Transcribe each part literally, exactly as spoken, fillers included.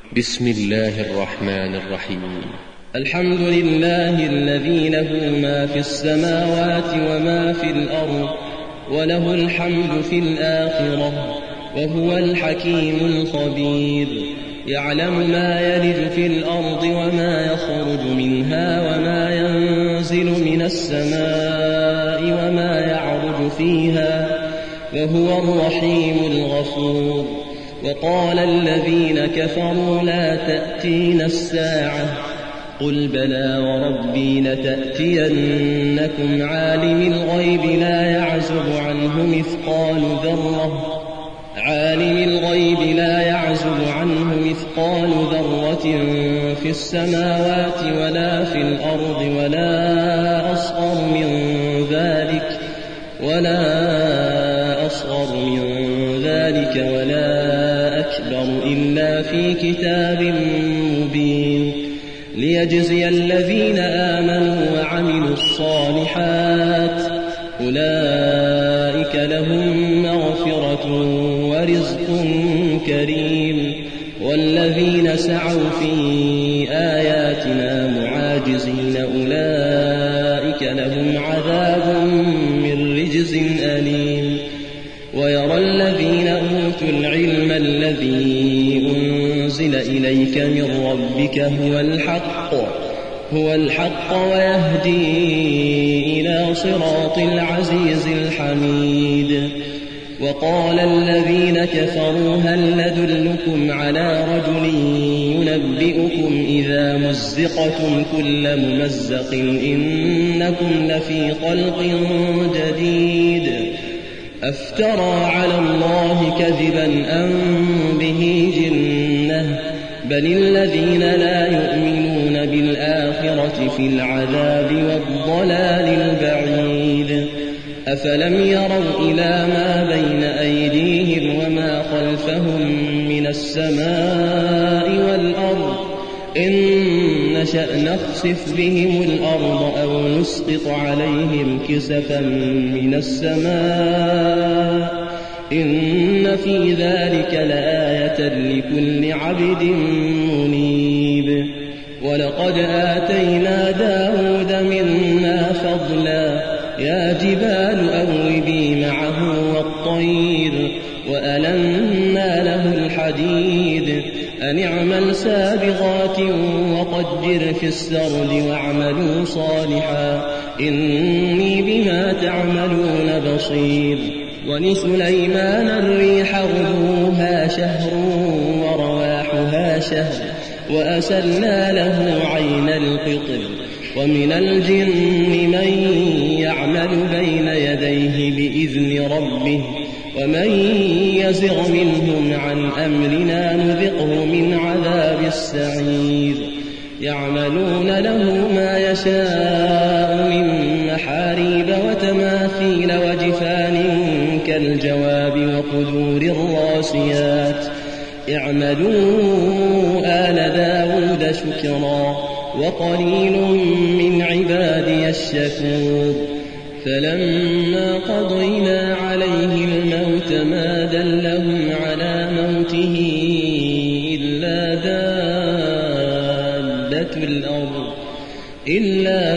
بسم الله الرحمن الرحيم. الحمد لله الذي له ما في السماوات وما في الأرض وله الحمد في الآخرة وهو الحكيم الخبير. يعلم ما يلج في الأرض وما يخرج منها وما ينزل من السماء وما يعرج فيها وهو الرحيم الغفور. وقال الذين كفروا لا تأتينا الساعة قل بلى وربي لتأتينكم عالم الغيب لا يعزب عنه مثقال ذرة عالم الغيب لا يعزب عنه مثقال ذرة في السماوات ولا في الأرض ولا أصغر من ذلك ولا أصغر من ذلك ولا أكبر إلا في كتاب مبين ليجزي الذين آمنوا وعملوا الصالحات أولئك لهم مغفرة ورزق كريم. والذين سعوا في آياتنا معاجزين أولئك لهم عذاب من رجز أليم. ويرى الذين أوتوا العلم الذي أنزل إليك من ربك هو الحق هو الحق ويهدي إلى صراط العزيز الحميد. وقال الذين كفروا هل ندلكم على رجل ينبئكم إذا مزقتم كل ممزق إنكم لفي خلق جديد أفترى على الله كذبا أم به جنة بل الذين لا يؤمنون بالآخرة في العذاب والضلال البعيد. أفلم يروا إلى ما بين أيديهم وما خلفهم من السماء والأرض إن نشأ نخسف بهم الأرض أو نسقط عليهم كسفا من السماء إن في ذلك لآية لكل عبد منيب. ولقد آتينا داود منا فضلا يا جبال أوبي معه والطير وألنا له الحديد أن اعمل سابغات وقدر في السرد واعملوا صالحا إني بما تعملون بصير. ولسليمان الريح غدوها شهر ورواحها شهر وأسلنا له عين القطر. ومن الجن من يعمل بين يديه بإذن ربه ومن يزغ منهم عن أمرنا نذقه من عذاب السعير. يعملون له ما يشاء من محاريب وتماثيل وجفان كالجواب وقدور الراسيات اعملوا آل داود شكرا وقليل من عبادي الشكور. فلما قضينا عليه الموت ما دلهم على موته إلا دابة الأرض إلا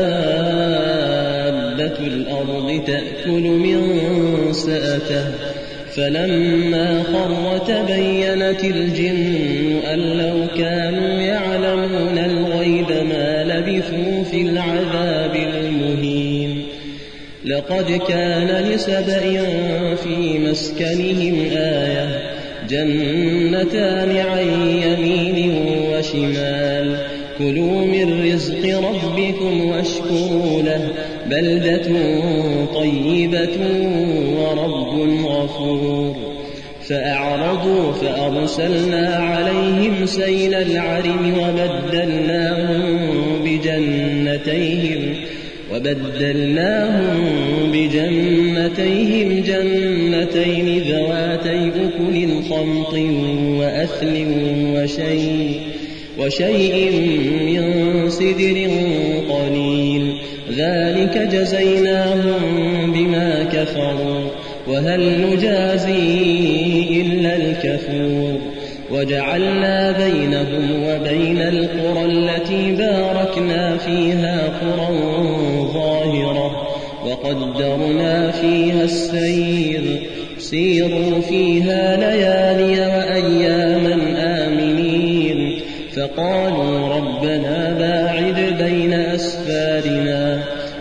دابة الأرض تأكل من سأته فلما خر تبينت الجن أن لو كانوا يعلمون الغيب ما لبثوا في العذاب المهين. لقد كان لسبأ في مسكنهم آية جنتان عن يمين وشمال كلوا من رزق ربكم واشكروا له بلدة طيبة ورب غفور. فأعرضوا فأرسلنا عليهم سيل العرم وبدلناهم بجنتيهم وبدلناهم بجنتيهم جنتين ذواتي أكل خمط وأثل وشيء وشيء من سدر قليل ذلك جزيناهم بما كفروا وهل نجازي إلا الكفور. وجعلنا بينهم وبين القرى التي باركنا فيها قرى ظاهرة وقدرنا فيها السير سيروا فيها ليالي وأياما آمنين فقالوا ربنا باعد بين أسفارنا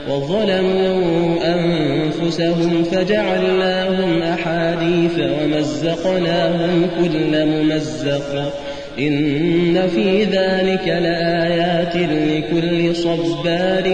وظلموا أنفسهم فجعلناهم أحاديث ومزقناهم كل ممزق إن في ذلك لآيات لكل صبار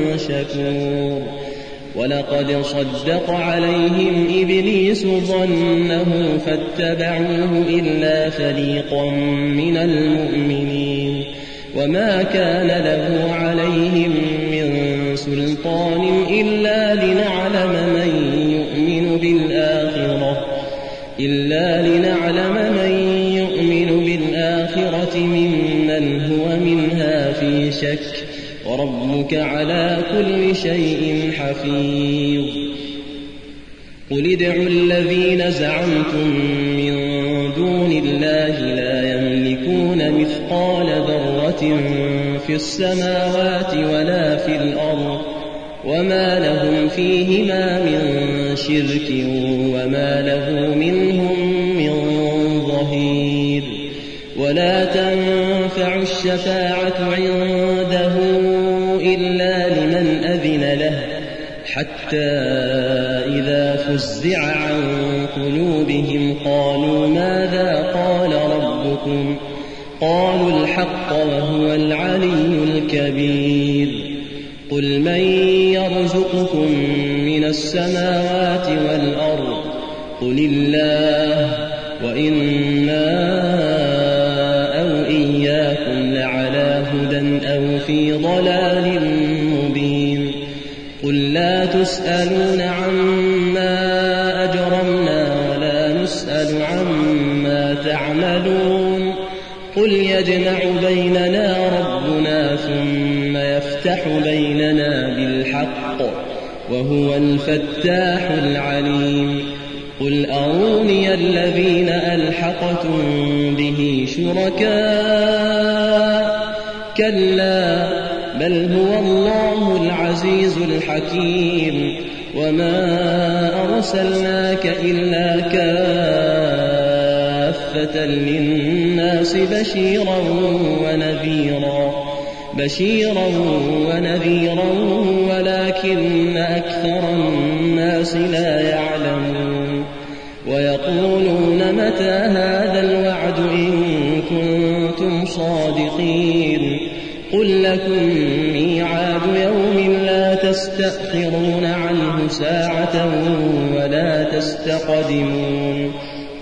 شكور ولقد صدق عليهم إبليس ظنه فاتبعوه إلا فريقا من المؤمنين وما كان له عليهم من سلطان إلا لنعلم من يؤمن بالآخرة إلا لنعلم من يؤمن بالآخرة ممن هو منها في شك وربك على كل شيء حفيظ قل ادعوا الذين زعمتم من دون الله لا يملكون مثقال ذرة في السماوات ولا في الأرض وما لهم فيهما من شرك وما له منهم من ظهير ولا تنفع الشفاعة عنده إلا لمن أذن له حتى إذا فزع عن قلوبهم قالوا ماذا قال ربكم قالوا الحق وهو العلي الكبير قل من يرزقكم من السماوات والأرض قل الله وإنا أو إياكم لعلى هدى أو في ضلال مبين قل لا تسألون عما أجرمنا ولا نسأل عما تعملون قل يجمع بيننا ربنا ثم يفتح بيننا بالحق وهو الفتاح العليم قل أروني الذين ألحقتم به شركاء كلا بل هو الله العزيز الحكيم وما أرسلناك إلا كافة للناس بشيرا ونذيرا بشيرا ونذيرا ولكن أكثر الناس لا يعلمون ويقولون متى هذا الوعد إن كنتم صادقين قل لكم ميعاد يوم لا تستأخرون عنه ساعة ولا تستقدمون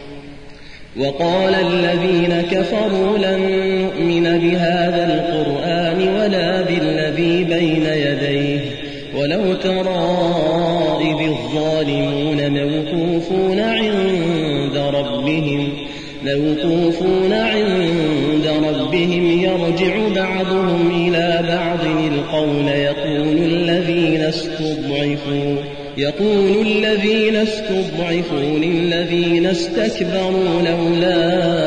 وقال الذين كفروا لن نؤمن بهذا القرآن ولا بالذي بين يديه ولو ترى إذ الظالمون موقوفون عند ربهم موقوفون عند ربهم يرجع بعضهم إلى بعض القول يقول الذين استضعفوا يقول الذين استضعفوا للذين استكبروا لولا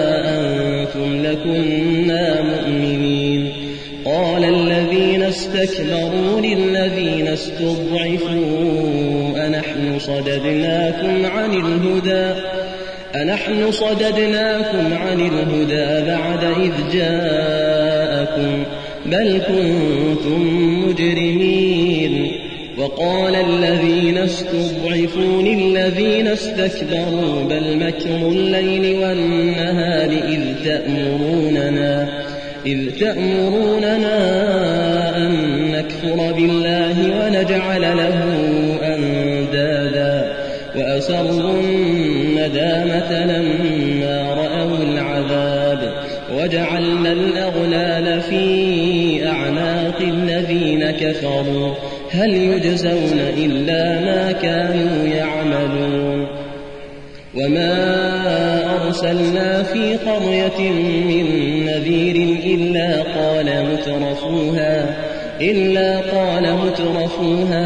أنتم لكنا مؤمنين قال الذين استكبروا للذين استضعفوا أنحن صددناكم عن الهدى أنحن صددناكم عن الهدى بعد إذ جاءكم بل كنتم مجرمين وقال الذين استضعفوا للذين استكبروا بل مكر الليل والنهار إذ تأمروننا إذ تأمروننا أن نكفر بالله ونجعل له أندادا وأسروا الندامة لما رأوا العذاب وجعلنا الأغلال في أعناق الذين كفروا هل يجزون إلا ما كانوا يعملون وما أرسلنا في قرية من نذير إلا قال مترفوها إلا قال مترفوها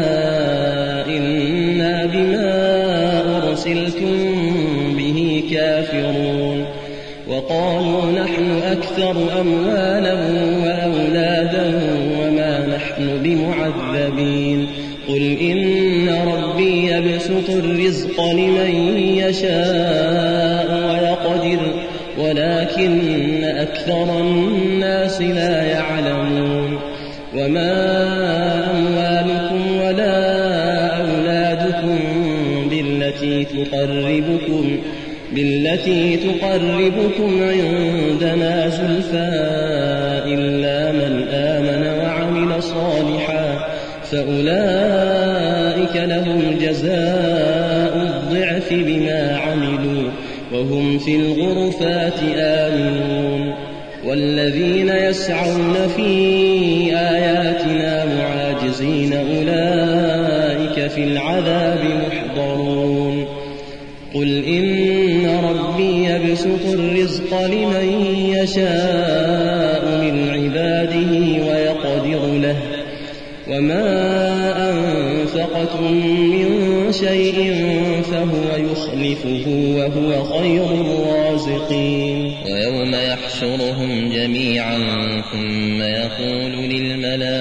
إنا بما أرسلتم به كافرون وقالوا نحن أكثر أموالا وأولادا وما نحن بمعذبين قل إن ربي يبسط الرزق لمن يشاء ويقدر ولكن أكثر الناس لا يعلمون وما أموالكم ولا أولادكم بالتي تقربكم بالتي تقربكم عندنا زلفى إلا من آمن وعمل صالحا فأولئك لهم جزاء الضعف بما عملوا وهم في الغرفات آمنون والذين يسعون في آياتنا معاجزين أولئك في العذاب محضرون قل إن ربي يبسط الرزق لمن يشاء من عباده ويقدر له وما أنفقتم من شيء فهو يخلفه وهو خير الرازقين ويوم يحشرهم جميعا ثم يقول للملائكة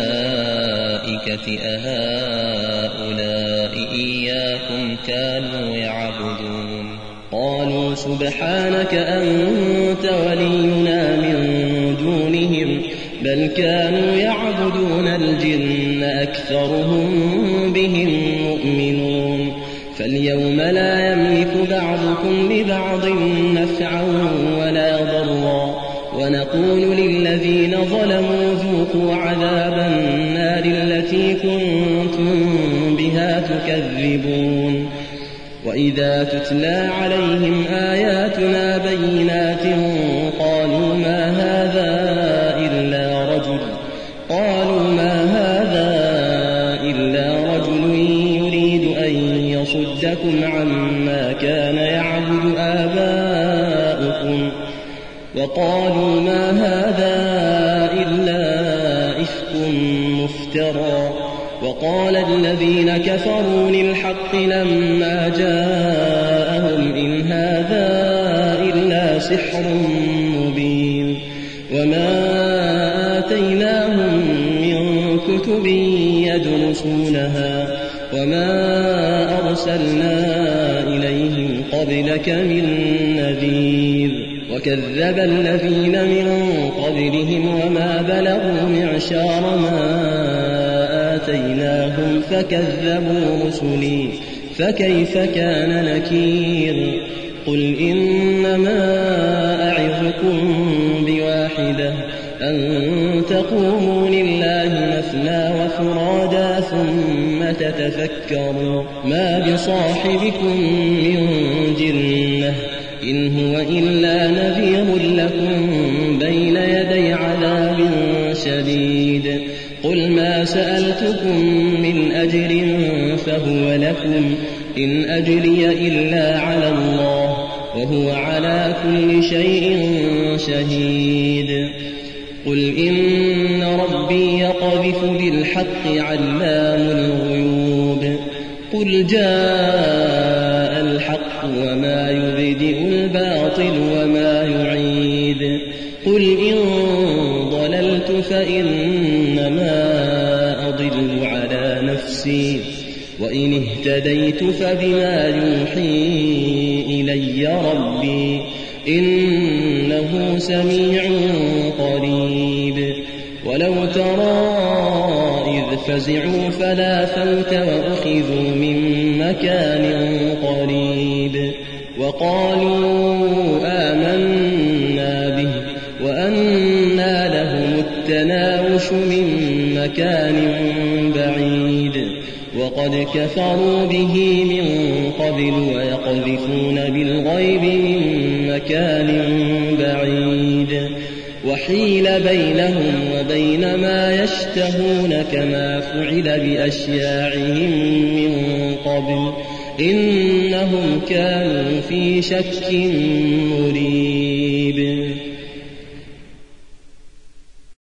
أهؤلاء إياكم كانوا يعبدون قالوا سبحانك أنت ولينا من دونهم بل كانوا يعبدون الجن أكثرهم بهم مؤمنون فاليوم لا يملك بعضكم لبعض نفعا ولا ضرا ونقول للذين ظلموا ذوقوا عذاب النار التي كنتم بها تكذبون وإذا تتلى عليهم آياتنا بينات قالوا ما هذا إلا رجل قالوا ما هذا إلا رجل يريد أن يصدكم عما كان يعبد آباؤكم وقالوا ما هذا إلا إفك مفترى وقال الذين كفروا للحق لما جاءهم إن هذا إلا سحر مبين وما آتيناهم من كتب يدرسونها وما أرسلنا إليهم قبلك من نذير وكذب الذين من قبلهم وما بلغوا معشار ما آتيناهم فكذبوا رسلي فكيف كان نكير قل إنما أعظكم بواحدة أن تقوموا لله مثنى وفرادا ثم تتفكروا ما بصاحبكم من جنة إن هو إلا نذير لكم بين يدي عذاب شديد قل ما سألتكم من أجر فهو لكم إن أجري إلا على الله وهو على كل شيء شهيد قل إن ربي يقذف بالحق علام الغيوب قل جاء الحق وما يبدئ الباطل وما يعيد قل إن ضللت فإنما أضل على نفسي وإن اهتديت فبما يوحي إلي ربي إنه سميع قريب ولو ترى إذ فزعوا فلا فوت وأخذوا من مكان قريب وقالوا آمنا به وأنى لهم التناوش من مكان بعيد وقد كفروا به من قبل ويقذفون بالغيب من مكان بعيد وحيل بينهم وبين ما يشتهون كما فعل بأشياعهم من قبل إنهم كانوا في شك مريب